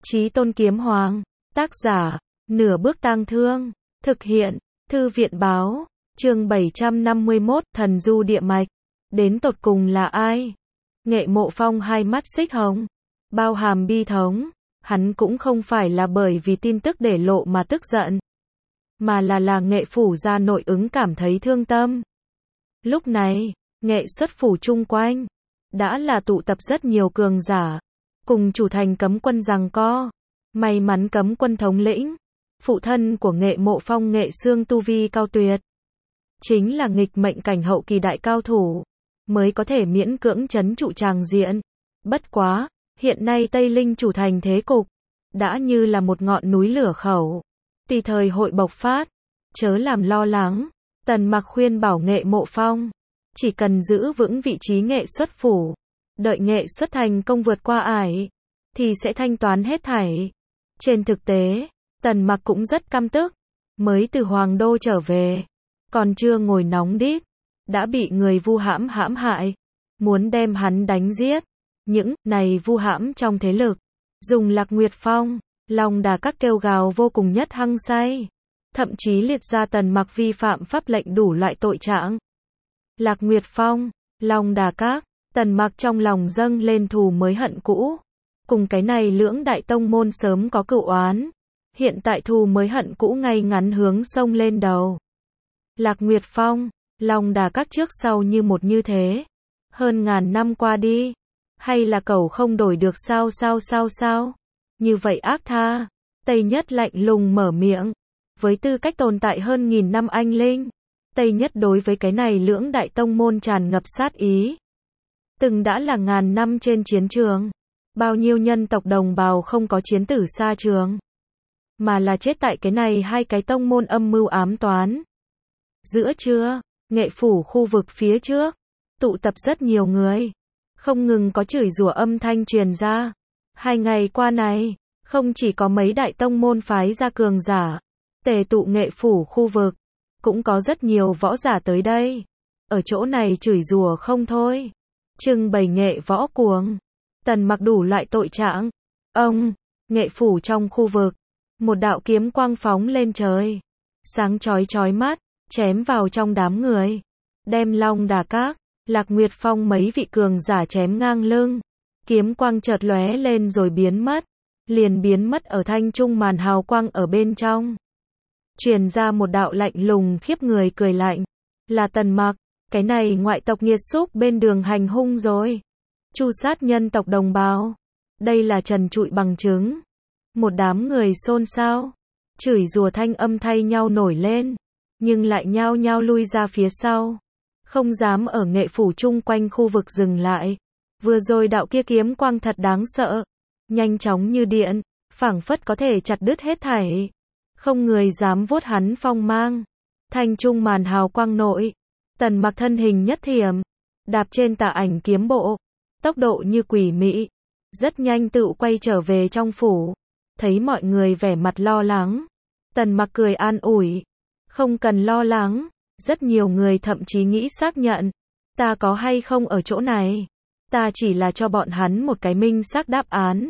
Chí Tôn Kiếm Hoàng, tác giả, Nửa Bước Tang Thương, thực hiện, Thư viện Báo, chương 751, Thần Du Địa Mạch, đến tột cùng là ai? Nghệ Mộ Phong hai mắt xích hồng, bao hàm bi thống, hắn cũng không phải là bởi vì tin tức để lộ mà tức giận, mà là Nghệ phủ gia nội ứng cảm thấy thương tâm. Lúc này, Nghệ xuất phủ chung quanh, đã là tụ tập rất nhiều cường giả, cùng chủ thành cấm quân giằng co. May mắn cấm quân thống lĩnh, phụ thân của Nghệ Mộ Phong Nghệ Xương tu vi cao tuyệt, chính là nghịch mệnh cảnh hậu kỳ đại cao thủ, mới có thể miễn cưỡng trấn trụ tràng diện. Bất quá, hiện nay Tây Linh chủ thành thế cục, đã như là một ngọn núi lửa khẩu, tùy thời hội bộc phát, chớ làm lo lắng. Tần Mặc khuyên bảo Nghệ Mộ Phong, chỉ cần giữ vững vị trí Nghệ xuất phủ, đợi Nghệ xuất thành công vượt qua ải, thì sẽ thanh toán hết thảy. Trên thực tế, Tần Mặc cũng rất căm tức, mới từ Hoàng Đô trở về, còn chưa ngồi nóng đít, đã bị người vu hãm hại, muốn đem hắn đánh giết. Những này vu hãm trong thế lực, dùng Lạc Nguyệt Phong, Long Đà Các kêu gào vô cùng nhất hăng say, thậm chí liệt ra Tần Mặc vi phạm pháp lệnh đủ loại tội trạng. Lạc Nguyệt Phong, Long Đà Các, Tần Mặc trong lòng dâng lên thù mới hận cũ. Cùng cái này lưỡng đại tông môn sớm có cựu oán, hiện tại thù mới hận cũ ngay ngắn hướng sông lên đầu. Lạc Nguyệt Phong, Long Đà Các trước sau như một như thế. Hơn ngàn năm qua đi, hay là cẩu không đổi được sao? Như vậy ác tha, Tây Nhất lạnh lùng mở miệng. Với tư cách tồn tại hơn nghìn năm anh linh, Tây Nhất đối với cái này lưỡng đại tông môn tràn ngập sát ý. Từng đã là ngàn năm trên chiến trường, bao nhiêu nhân tộc đồng bào không có chiến tử xa trường, mà là chết tại cái này hai cái tông môn âm mưu ám toán. Giữa trưa, Nghệ phủ khu vực phía trước, tụ tập rất nhiều người, không ngừng có chửi rủa âm thanh truyền ra. 2 ngày qua này, không chỉ có mấy đại tông môn phái ra cường giả, tề tụ Nghệ phủ khu vực, cũng có rất nhiều võ giả tới đây. Ở chỗ này chửi rủa không thôi, trưng bày nghệ võ cuồng. Tần Mặc đủ loại tội trạng. Nghệ phủ trong khu vực, một đạo kiếm quang phóng lên trời, sáng chói mắt, chém vào trong đám người, đem Long Đà Các, Lạc Nguyệt Phong mấy vị cường giả chém ngang lưng. Kiếm quang chợt lóe lên rồi biến mất, liền biến mất ở thanh trung màn hào quang ở bên trong. Truyền ra một đạo lạnh lùng khiếp người cười lạnh, là Tần Mặc, cái này ngoại tộc nghiệt xúc bên đường hành hung rồi, chu sát nhân tộc đồng bào. Đây là trần trụi bằng chứng. Một đám người xôn xao, chửi rủa thanh âm thay nhau nổi lên, nhưng lại nhao nhao lui ra phía sau, không dám ở Nghệ phủ chung quanh khu vực dừng lại. Vừa rồi đạo kia kiếm quang thật đáng sợ, nhanh chóng như điện, phảng phất có thể chặt đứt hết thảy, không người dám vuốt hắn phong mang. Thanh trung màn hào quang nội, Tần Mặc thân hình nhất thiểm, đạp trên tà ảnh kiếm bộ, tốc độ như quỷ mị, rất nhanh tự quay trở về trong phủ. Thấy mọi người vẻ mặt lo lắng, Tần Mặc cười an ủi, không cần lo lắng. Rất nhiều người thậm chí nghĩ xác nhận, ta có hay không ở chỗ này, ta chỉ là cho bọn hắn một cái minh xác đáp án.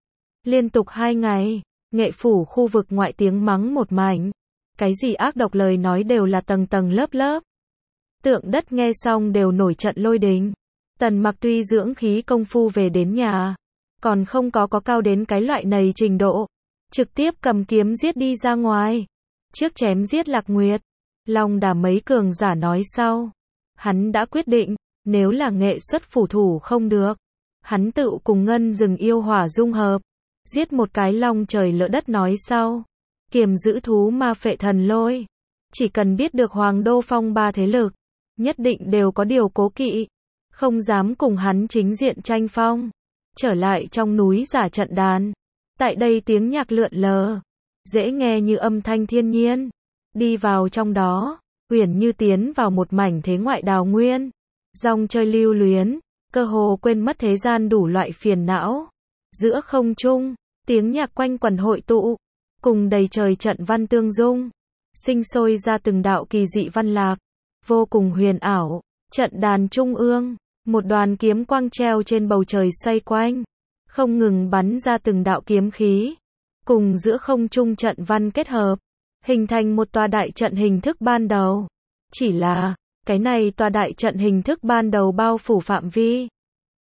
Liên tục 2 ngày, Nghệ phủ khu vực ngoại tiếng mắng một mảnh, cái gì ác độc lời nói đều là tầng tầng lớp. Tượng đất nghe xong đều nổi trận lôi đình. Tần Mặc tuy dưỡng khí công phu về đến nhà, còn không có cao đến cái loại này trình độ, trực tiếp cầm kiếm giết đi ra ngoài. Trước chém giết Lạc Nguyệt, Long Đà mấy cường giả nói sau, hắn đã quyết định, nếu là Nghệ xuất phủ thủ không được, hắn tự cùng Ngân Rừng yêu hỏa dung hợp, giết một cái long trời lỡ đất nói sau, kiềm giữ thú ma phệ thần lôi. Chỉ cần biết được Hoàng Đô phong ba thế lực, nhất định đều có điều cố kỵ, không dám cùng hắn chính diện tranh phong. Trở lại trong núi giả trận đàn, tại đây tiếng nhạc lượn lờ, dễ nghe như âm thanh thiên nhiên. Đi vào trong đó, uyển như tiến vào một mảnh thế ngoại đào nguyên, dòng chơi lưu luyến, cơ hồ quên mất thế gian đủ loại phiền não. Giữa không trung, tiếng nhạc quanh quần hội tụ, cùng đầy trời trận văn tương dung, sinh sôi ra từng đạo kỳ dị văn lạc, vô cùng huyền ảo. Trận đàn trung ương, một đoàn kiếm quang treo trên bầu trời xoay quanh, không ngừng bắn ra từng đạo kiếm khí, cùng giữa không trung trận văn kết hợp, hình thành một tòa đại trận hình thức ban đầu. Chỉ là, cái này tòa đại trận hình thức ban đầu bao phủ phạm vi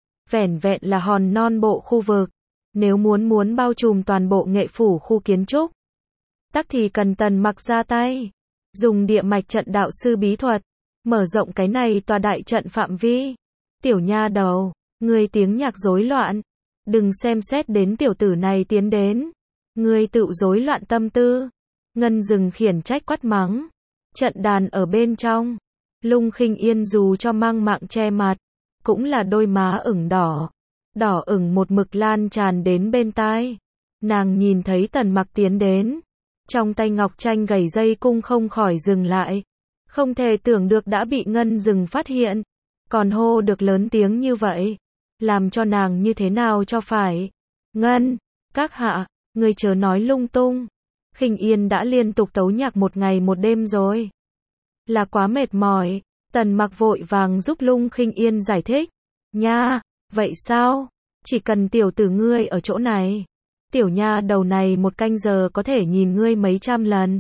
vẻn vẹn là hòn non bộ khu vực. Nếu muốn bao trùm toàn bộ Nghệ phủ khu kiến trúc, tắc thì cần Tần Mặc ra tay, dùng địa mạch trận đạo sư bí thuật, mở rộng cái này tòa đại trận phạm vi. Tiểu nha đầu, ngươi tiếng nhạc rối loạn, đừng xem xét đến tiểu tử này tiến đến, ngươi tự rối loạn tâm tư. Ngân Dừng khiển trách quát mắng. Trận đàn ở bên trong, Lung Khinh Yên dù cho mang mạng che mặt, cũng là đôi má ửng đỏ, đỏ ửng một mực lan tràn đến bên tai. Nàng nhìn thấy Tần Mặc tiến đến, trong tay ngọc tranh gảy dây cung không khỏi dừng lại, không thể tưởng được đã bị Ngân Dừng phát hiện, còn hô được lớn tiếng như vậy, làm cho nàng như thế nào cho phải. Ngân, các hạ, ngươi chớ nói lung tung. Khinh Yên đã liên tục tấu nhạc một ngày một đêm rồi, là quá mệt mỏi. Tần Mặc vội vàng giúp Lung Khinh Yên giải thích. Nha, vậy sao? Chỉ cần tiểu tử ngươi ở chỗ này, tiểu nha đầu này một canh giờ có thể nhìn ngươi mấy trăm lần.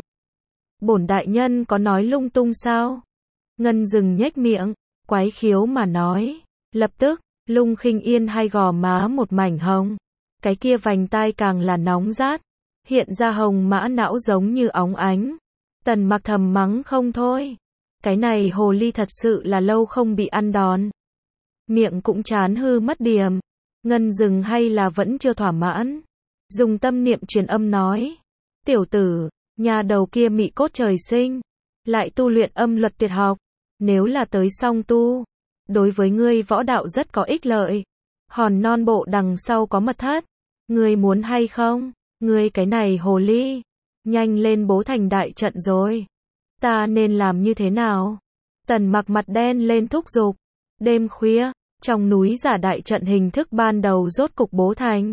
Bổn đại nhân có nói lung tung sao? Ngân Dừng nhếch miệng, quái khiếu mà nói. Lập tức, Lung Khinh Yên hai gò má một mảnh hồng, cái kia vành tai càng là nóng rát, hiện ra hồng mã não giống như óng ánh. Tần Mặc thầm mắng không thôi. Cái này hồ ly thật sự là lâu không bị ăn đòn, miệng cũng chán hư mất điểm. Ngân Dừng hay là vẫn chưa thỏa mãn, dùng tâm niệm truyền âm nói. Tiểu tử, nhà đầu kia mị cốt trời sinh, lại tu luyện âm luật tuyệt học, nếu là tới song tu, đối với ngươi võ đạo rất có ích lợi. Hòn non bộ đằng sau có mật thất, ngươi muốn hay không? Ngươi cái này hồ ly, nhanh lên bố thành đại trận rồi. Ta nên làm như thế nào? Tần Mặc mặt đen lên thúc giục. Đêm khuya, trong núi giả đại trận hình thức ban đầu rốt cục bố thành.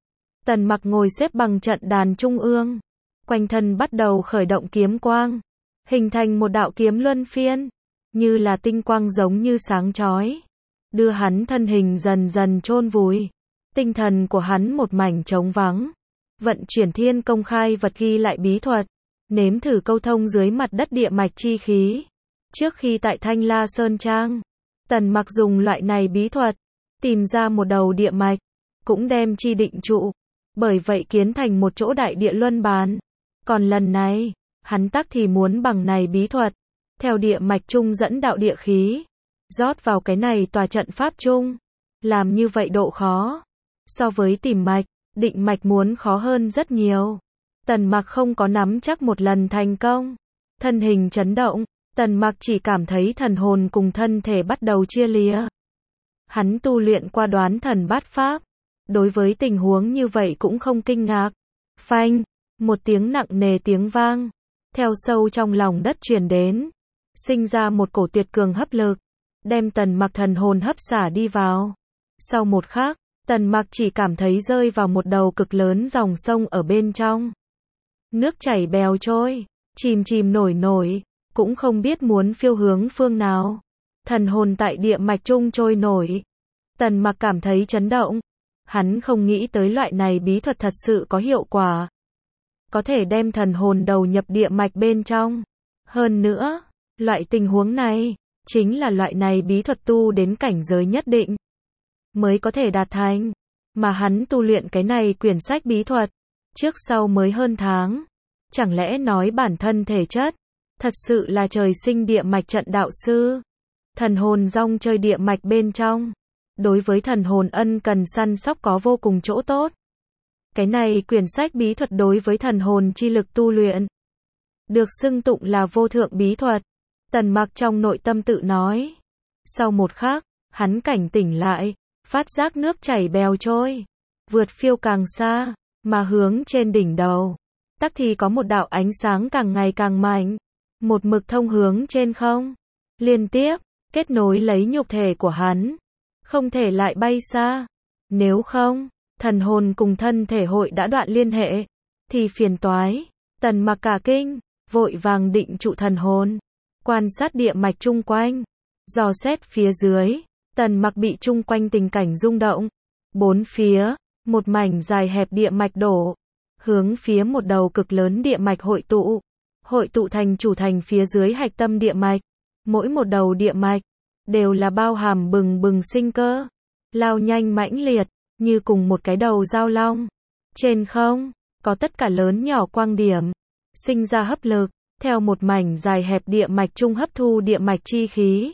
Tần Mặc ngồi xếp bằng trận đàn trung ương, quanh thân bắt đầu khởi động kiếm quang, hình thành một đạo kiếm luân phiên, như là tinh quang giống như sáng chói, đưa hắn thân hình dần dần chôn vùi. Tinh thần của hắn một mảnh trống vắng, vận chuyển thiên công khai vật ghi lại bí thuật, nếm thử câu thông dưới mặt đất địa mạch chi khí. Trước khi tại Thanh La Sơn Trang, Tần Mặc dùng loại này bí thuật, tìm ra một đầu địa mạch, cũng đem chi định trụ, bởi vậy kiến thành một chỗ đại địa luân bàn. Còn lần này, hắn tắc thì muốn bằng này bí thuật, theo địa mạch trung dẫn đạo địa khí, rót vào cái này tòa trận pháp trung. Làm như vậy độ khó, so với tìm mạch, định mạch muốn khó hơn rất nhiều. Tần Mặc không có nắm chắc một lần thành công. Thân hình chấn động, Tần Mặc chỉ cảm thấy thần hồn cùng thân thể bắt đầu chia lìa. Hắn tu luyện qua Đoán Thần Bát Pháp, đối với tình huống như vậy cũng không kinh ngạc. Phanh, một tiếng nặng nề tiếng vang, theo sâu trong lòng đất truyền đến, sinh ra một cổ tuyệt cường hấp lực, đem Tần Mặc thần hồn hấp xả đi vào. Sau một khắc, Tần Mặc chỉ cảm thấy rơi vào một đầu cực lớn dòng sông ở bên trong. Nước chảy bèo trôi, chìm chìm nổi nổi, cũng không biết muốn phiêu hướng phương nào. Thần hồn tại địa mạch trung trôi nổi. Tần Mặc cảm thấy chấn động. Hắn không nghĩ tới loại này bí thuật thật sự có hiệu quả, có thể đem thần hồn đầu nhập địa mạch bên trong. Hơn nữa, loại tình huống này, chính là loại này bí thuật tu đến cảnh giới nhất định mới có thể đạt thành. Mà hắn tu luyện cái này quyển sách bí thuật, trước sau mới hơn tháng. Chẳng lẽ nói bản thân thể chất, thật sự là trời sinh địa mạch trận đạo sư. Thần hồn rong chơi địa mạch bên trong, đối với thần hồn ân cần săn sóc có vô cùng chỗ tốt. Cái này quyển sách bí thuật đối với thần hồn chi lực tu luyện, được xưng tụng là vô thượng bí thuật. Tần Mặc trong nội tâm tự nói. Sau một khắc, hắn cảnh tỉnh lại, phát giác nước chảy bèo trôi, vượt phiêu càng xa, mà hướng trên đỉnh đầu, tắc thì có một đạo ánh sáng càng ngày càng mạnh, một mực thông hướng trên không, liên tiếp, kết nối lấy nhục thể của hắn, không thể lại bay xa. Nếu không, thần hồn cùng thân thể hội đã đoạn liên hệ, thì phiền toái. Tần Mặc cả kinh, vội vàng định trụ thần hồn, quan sát địa mạch chung quanh, dò xét phía dưới. Tần Mặc bị chung quanh tình cảnh rung động, bốn phía một mảnh dài hẹp địa mạch đổ, hướng phía một đầu cực lớn địa mạch hội tụ thành chủ thành phía dưới hạch tâm địa mạch. Mỗi một đầu địa mạch đều là bao hàm bừng bừng sinh cơ, lao nhanh mãnh liệt, như cùng một cái đầu dao long. Trên không, có tất cả lớn nhỏ quang điểm, sinh ra hấp lực, theo một mảnh dài hẹp địa mạch trung hấp thu địa mạch chi khí.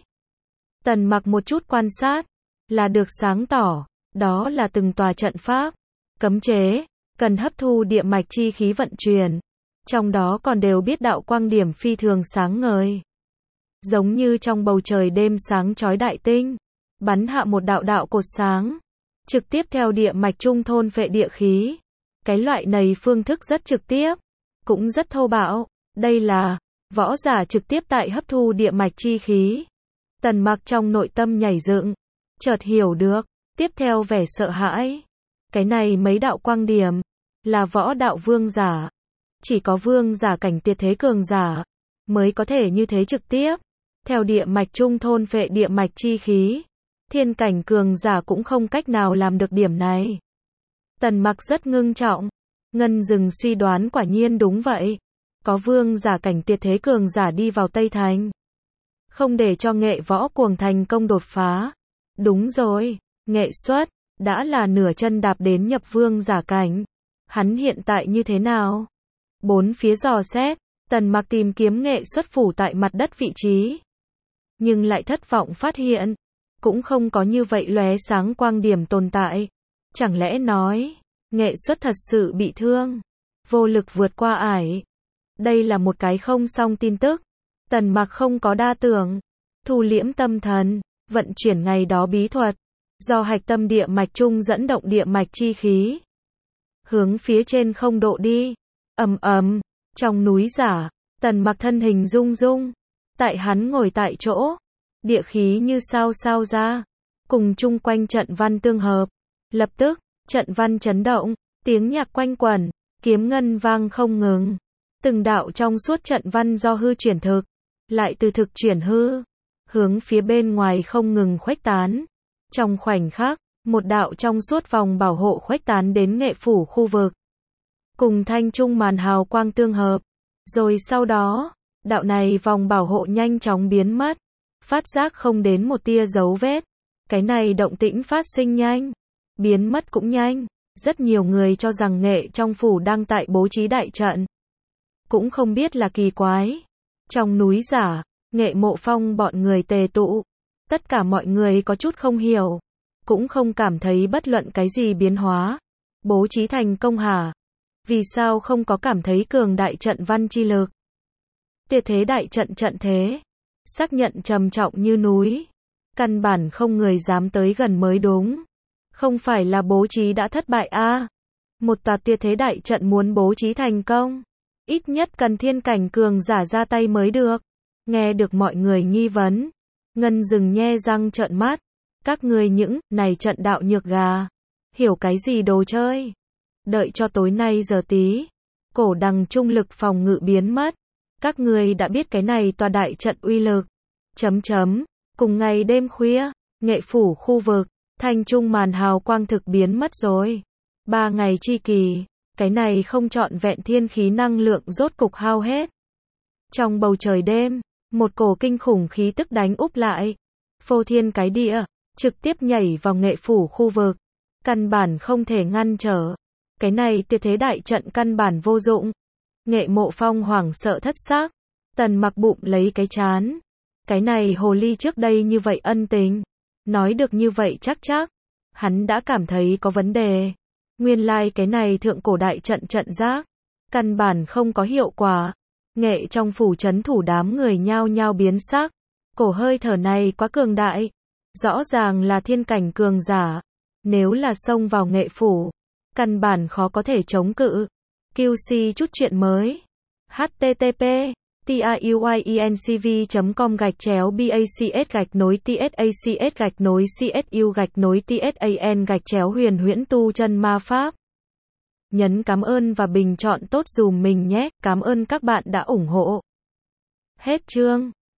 Tần Mặc một chút quan sát, là được sáng tỏ, đó là từng tòa trận pháp, cấm chế, cần hấp thu địa mạch chi khí vận chuyển. Trong đó còn đều biết đạo quang điểm phi thường sáng ngời. Giống như trong bầu trời đêm sáng chói đại tinh, bắn hạ một đạo đạo cột sáng, trực tiếp theo địa mạch trung thôn phệ địa khí. Cái loại này phương thức rất trực tiếp, cũng rất thô bạo. Đây là võ giả trực tiếp tại hấp thu địa mạch chi khí. Tần Mặc trong nội tâm nhảy dựng, chợt hiểu được, tiếp theo vẻ sợ hãi. Cái này mấy đạo quang điểm là võ đạo vương giả, chỉ có vương giả cảnh tuyệt thế cường giả mới có thể như thế trực tiếp theo địa mạch trung thôn phệ địa mạch chi khí. Thiên cảnh cường giả cũng không cách nào làm được điểm này. Tần Mặc rất ngưng trọng, Ngân Dừng suy đoán quả nhiên đúng vậy. Có vương giả cảnh tuyệt thế cường giả đi vào Tây Thành, không để cho Nghệ Võ Cuồng thành công đột phá. Đúng rồi, Nghệ Xuất đã là nửa chân đạp đến nhập vương giả cảnh. Hắn hiện tại như thế nào? Bốn phía dò xét, Tần Mặc tìm kiếm Nghệ Xuất phủ tại mặt đất vị trí, nhưng lại thất vọng phát hiện, cũng không có như vậy lóe sáng quang điểm tồn tại. Chẳng lẽ nói, Nghệ Xuất thật sự bị thương, vô lực vượt qua ải? Đây là một cái không xong tin tức. Tần Mặc không có đa tưởng, thu liễm tâm thần, vận chuyển ngày đó bí thuật, do hạch tâm địa mạch trung dẫn động địa mạch chi khí, hướng phía trên không độ đi. Ầm ầm, trong núi giả, Tần Mặc thân hình rung rung, tại hắn ngồi tại chỗ, địa khí như sao sao ra, cùng chung quanh trận văn tương hợp. Lập tức, trận văn chấn động, tiếng nhạc quanh quẩn, kiếm ngân vang không ngừng. Từng đạo trong suốt trận văn do hư chuyển thực, lại từ thực chuyển hư, hướng phía bên ngoài không ngừng khuếch tán. Trong khoảnh khắc, một đạo trong suốt vòng bảo hộ khuếch tán đến Nghệ phủ khu vực, cùng thanh trung màn hào quang tương hợp. Rồi sau đó, đạo này vòng bảo hộ nhanh chóng biến mất, phát giác không đến một tia dấu vết. Cái này động tĩnh phát sinh nhanh, biến mất cũng nhanh. Rất nhiều người cho rằng Nghệ trong phủ đang tại bố trí đại trận, cũng không biết là kỳ quái. Trong núi giả, Nghệ Mộ Phong bọn người tề tụ, tất cả mọi người có chút không hiểu, cũng không cảm thấy bất luận cái gì biến hóa. Bố trí thành công hả? Vì sao không có cảm thấy cường đại trận văn chi lực? Tuyệt thế đại trận trận thế, xác nhận trầm trọng như núi, căn bản không người dám tới gần mới đúng. Không phải là bố trí đã thất bại a? Một tòa tuyệt thế đại trận muốn bố trí thành công, ít nhất cần thiên cảnh cường giả ra tay mới được. Nghe được mọi người nghi vấn, Ngân Dừng nhe răng trợn mắt. Các ngươi những này trận đạo nhược gà, hiểu cái gì đồ chơi? Đợi cho tối nay giờ tí, cổ đằng trung lực phòng ngự biến mất, các ngươi đã biết cái này tòa đại trận uy lực. Cùng ngày đêm khuya, Nghệ phủ khu vực, thanh trung màn hào quang thực biến mất rồi. 3 ngày chi kỳ, cái này không trọn vẹn thiên khí năng lượng rốt cục hao hết. Trong bầu trời đêm, một cổ kinh khủng khí tức đánh úp lại, phô thiên cái địa, trực tiếp nhảy vào Nghệ phủ khu vực, căn bản không thể ngăn trở. Cái này tuyệt thế đại trận căn bản vô dụng. Nghệ Mộ Phong hoảng sợ thất xác, Tần Mặc bụng lấy cái trán. Cái này hồ ly trước đây như vậy ân tình, nói được như vậy chắc, hắn đã cảm thấy có vấn đề. Nguyên lai cái này thượng cổ đại trận trận giác, căn bản không có hiệu quả. Nghệ trong phủ trấn thủ đám người nhao nhao biến sắc, cổ hơi thở này quá cường đại, rõ ràng là thiên cảnh cường giả, nếu là xông vào Nghệ phủ, căn bản khó có thể chống cự. QC chút chuyện mới. http://tayuincv.com/bacs-tacs-csu-tsan-huyền huyễn tu chân ma pháp. Nhấn cảm ơn và bình chọn tốt dùm mình nhé. Cảm ơn các bạn đã ủng hộ. Hết chương.